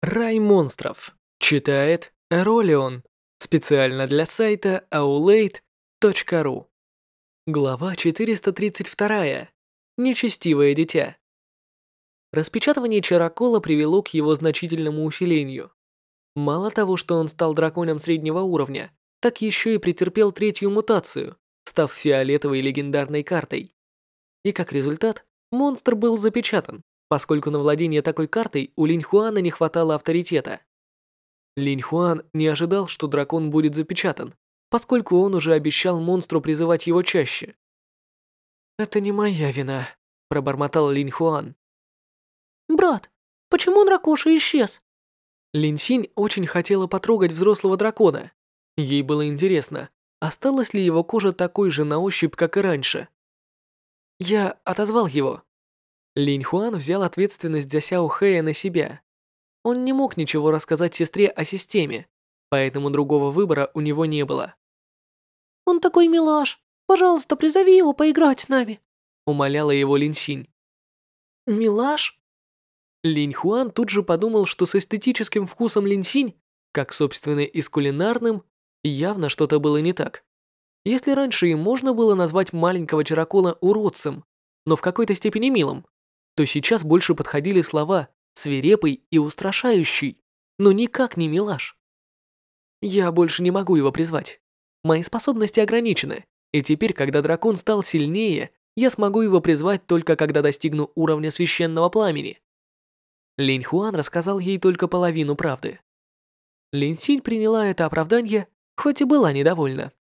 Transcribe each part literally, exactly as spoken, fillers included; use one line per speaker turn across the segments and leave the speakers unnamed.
Рай монстров. Читает Ролион. Специально для сайта аулейт точка ру. Глава четыреста тридцать два. Нечестивое дитя. Распечатывание чарокола привело к его значительному усилению. Мало того, что он стал драконом среднего уровня, так еще и претерпел третью мутацию, став фиолетовой легендарной картой. И как результат, монстр был запечатан, поскольку на владение такой картой у Линьхуана не хватало авторитета. Линьхуан не ожидал, что дракон будет запечатан, поскольку он уже обещал монстру призывать его чаще. «Это не моя вина», – пробормотал Линьхуан.
«Брат, почему дракоша исчез?»
Линьсинь очень хотела потрогать взрослого дракона. Ей было интересно, осталась ли его кожа такой же на ощупь, как и раньше. Я отозвал его. Линьхуан взял ответственность за Сяо Хэя на себя. Он не мог ничего рассказать сестре о системе, поэтому другого выбора у него не было.
«Он такой милаш. Пожалуйста, призови его поиграть с нами»,
— умоляла его Линьсинь.
«Милаш?»
Линьхуан тут же подумал, что с эстетическим вкусом Линьсинь, как, собственно, и с кулинарным, явно что-то было не так. Если раньше им можно было назвать маленького чарокола уродцем, но в какой-то степени милым, то сейчас больше подходили слова «свирепый» и «устрашающий», но никак не милаш. Я больше не могу его призвать. Мои способности ограничены, и теперь, когда дракон стал сильнее, я смогу его призвать только когда достигну уровня священного пламени. Линьхуан рассказал ей только половину правды. Линьсинь приняла это оправдание, хоть и была недовольна.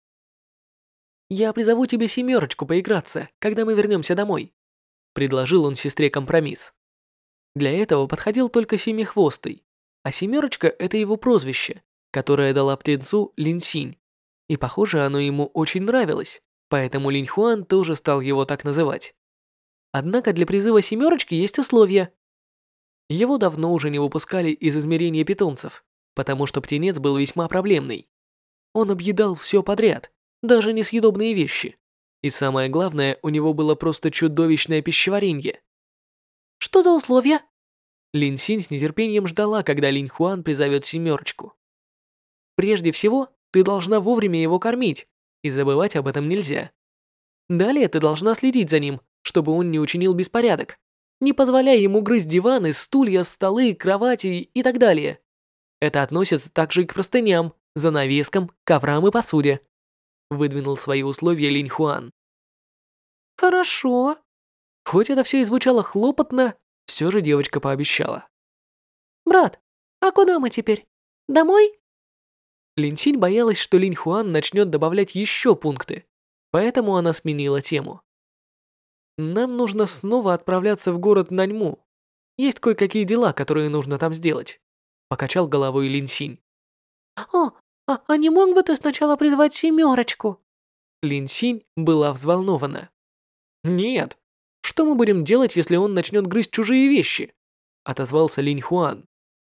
«Я призову тебе семерочку поиграться, когда мы вернемся домой», — предложил он сестре компромисс. Для этого подходил только Семихвостый, а семерочка — это его прозвище, которое дала птенцу Линьсинь, и, похоже, оно ему очень нравилось, поэтому Линьхуан тоже стал его так называть. Однако для призыва семерочки есть условия. Его давно уже не выпускали из измерения питомцев, потому что птенец был весьма проблемный. Он объедал все подряд, даже несъедобные вещи. И самое главное, у него было просто чудовищное пищеварение.
«Что за условия?»
Линьсинь с нетерпением ждала, когда Линьхуан призовет семерочку. Прежде всего, ты должна вовремя его кормить, и забывать об этом нельзя. Далее ты должна следить за ним, чтобы он не учинил беспорядок. Не позволяй ему грызть диваны, стулья, столы, кровати и так далее. Это относится также и к простыням, занавескам, коврам и посуде. Выдвинул свои условия Линьхуан.
«Хорошо».
Хоть это все и звучало хлопотно, все же девочка пообещала.
«Брат, а куда мы теперь? Домой?»
Линьсинь боялась, что Линьхуан начнет добавлять еще пункты, поэтому она сменила тему. «Нам нужно снова отправляться в город Наньму. Есть кое-какие дела, которые нужно там сделать», — покачал головой Линьсинь.
«О, а, а не мог бы ты сначала призвать семерочку?»
Линьсинь была взволнована. «Нет. Что мы будем делать, если он начнет грызть чужие вещи?» — отозвался Линьхуан.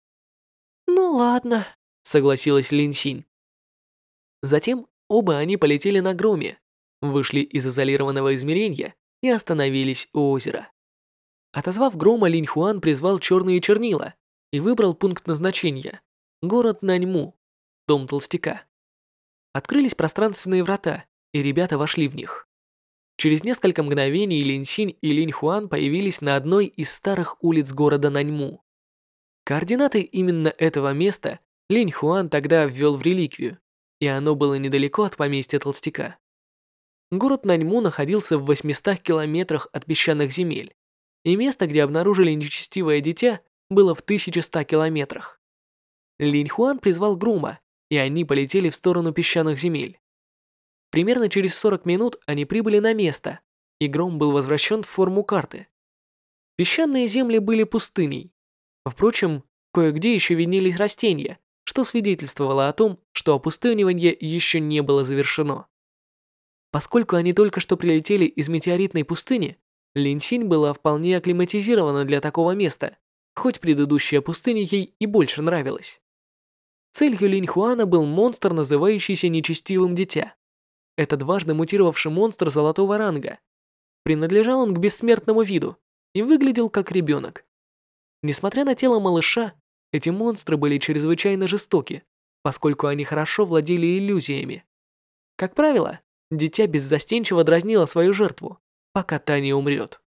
«Ну ладно», —
согласилась Линьсинь. Затем оба они полетели на громе, вышли из изолированного измерения и остановились у озера. Отозвав грома, Линьхуан призвал черные чернила и выбрал пункт назначения — город Наньму, дом толстяка. Открылись пространственные врата, и ребята вошли в них. Через несколько мгновений Линьсинь и Линьхуан появились на одной из старых улиц города Наньму. Координаты именно этого места Линьхуан тогда ввел в реликвию, и оно было недалеко от поместья толстяка. Город Наньму находился в восьмистах километрах от песчаных земель, и место, где обнаружили нечестивое дитя, было в тысяче ста километрах. Линьхуан призвал грома, и они полетели в сторону песчаных земель. Примерно через сорок минут они прибыли на место, и гром был возвращен в форму карты. Песчаные земли были пустыней. Впрочем, кое-где еще виднелись растения, что свидетельствовало о том, что опустынивание еще не было завершено. Поскольку они только что прилетели из метеоритной пустыни, Линьсинь была вполне акклиматизирована для такого места, хоть предыдущая пустыня ей и больше нравилась. Целью Линьхуана был монстр, называющийся нечестивым дитя. Это дважды мутировавший монстр золотого ранга. Принадлежал он к бессмертному виду и выглядел как ребенок. Несмотря на тело малыша, эти монстры были чрезвычайно жестоки, поскольку они хорошо владели иллюзиями. Как правило, дитя беззастенчиво дразнило свою жертву, пока та не умрет.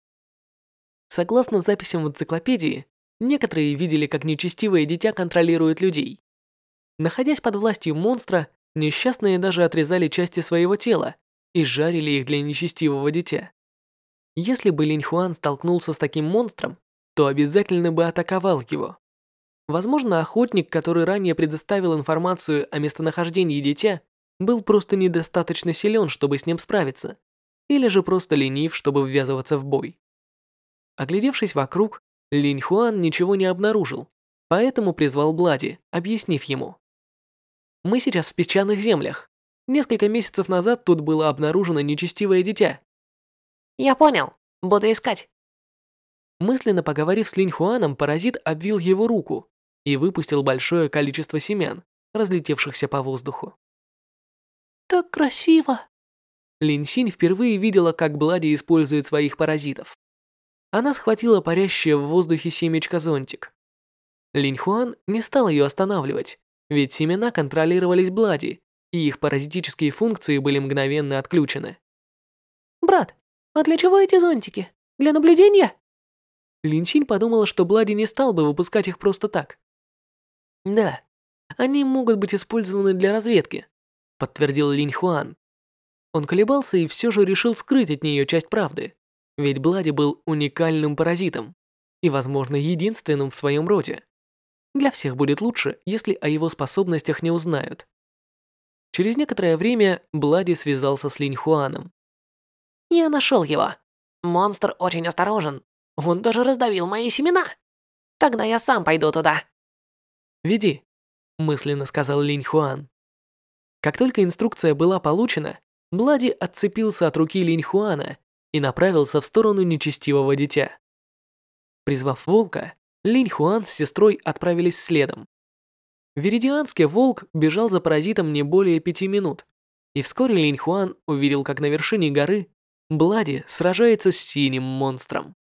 Согласно записям в энциклопедии, некоторые видели, как нечестивое дитя контролирует людей. Находясь под властью монстра, несчастные даже отрезали части своего тела и жарили их для нечестивого дитя. Если бы Линь Хуан столкнулся с таким монстром, то обязательно бы атаковал его. Возможно, охотник, который ранее предоставил информацию о местонахождении дитя, был просто недостаточно силен, чтобы с ним справиться, или же просто ленив, чтобы ввязываться в бой. Оглядевшись вокруг, Линь Хуан ничего не обнаружил, поэтому призвал Блади, объяснив ему. «Мы сейчас в песчаных землях. Несколько месяцев назад тут было обнаружено нечестивое дитя».
«Я понял. Буду искать».
Мысленно поговорив с Линь Хуаном, паразит обвил его руку и выпустил большое количество семян, разлетевшихся по воздуху.
«Так красиво!»
Линь Синь впервые видела, как Блади использует своих паразитов. Она схватила парящее в воздухе семечко-зонтик. Линь Хуан не стал ее останавливать, ведь семена контролировались Блади, и их паразитические функции были мгновенно отключены.
«Брат, а для чего эти зонтики? Для наблюдения?»
Линь Синь подумала, что Блади не стал бы выпускать их просто так. «Да, они могут быть использованы для разведки», подтвердил Линь Хуан. Он колебался и все же решил скрыть от нее часть правды, ведь Блади был уникальным паразитом и, возможно, единственным в своем роде. Для всех будет лучше, если о его способностях не узнают. Через некоторое время Блади связался с Линь Хуаном.
«Я нашел его. Монстр очень осторожен. Он даже раздавил мои семена. Тогда я сам пойду туда».
«Веди», — мысленно сказал Линь Хуан. Как только инструкция была получена, Блади отцепился от руки Линь Хуана и направился в сторону нечестивого дитя. Призвав волка, Линь Хуан с сестрой отправились следом. Веридианский волк бежал за паразитом не более пяти минут, и вскоре Линь Хуан увидел, как на вершине горы Блади сражается с синим монстром.